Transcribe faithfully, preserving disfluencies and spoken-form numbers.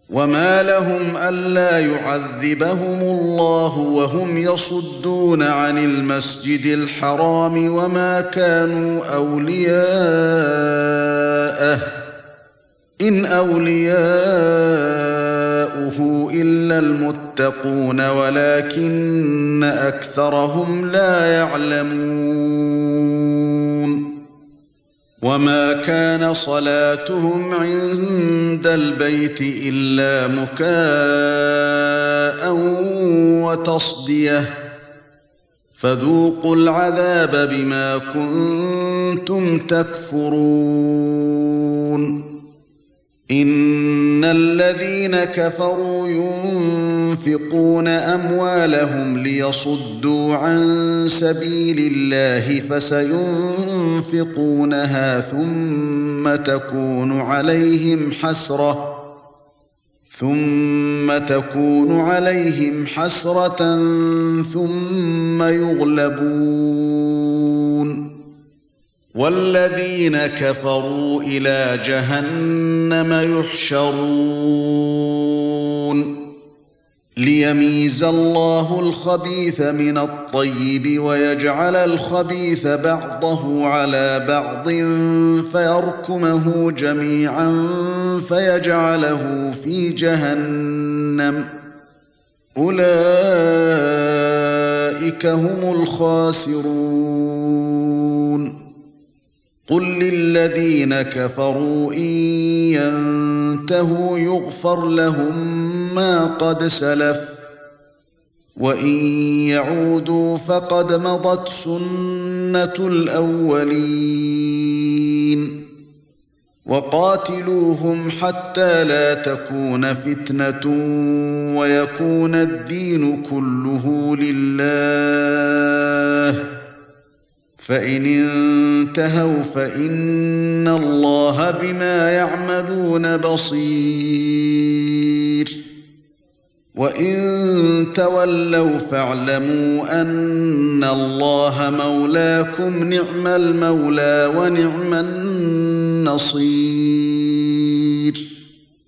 وما لهم ألا يعذبهم الله وهم يصدون عن المسجد الحرام وما كانوا أولياءه إن أولياؤه إلا المتقون ولكن أكثرهم لا يعلمون وما كان صلاتهم عند البيت إلا مكاء وتصدية فذوقوا العذاب بما كنتم تكفرون إن الذين كفروا ينفقون أموالهم ليصدوا عن سبيل الله فسينفقونها ثم تكون عليهم حسرة ثم تكون عليهم حسرة ثم يغلبون والذين كفروا إلى جهنم يحشرون ليميز الله الخبيث من الطيب ويجعل الخبيث بعضه على بعض فيركمه جميعا فيجعله في جهنم أولئك هم الخاسرون قل للذين كفروا إن ينتهوا يغفر لهم ما قد سلف وإن يعودوا فقد مضت سنة الأولين وقاتلوهم حتى لا تكون فتنة ويكون الدين كله لله فإن انتهوا فإن الله بما يعملون بصير وإن تولوا فاعلموا أن الله مولاكم نعم المولى ونعم النصير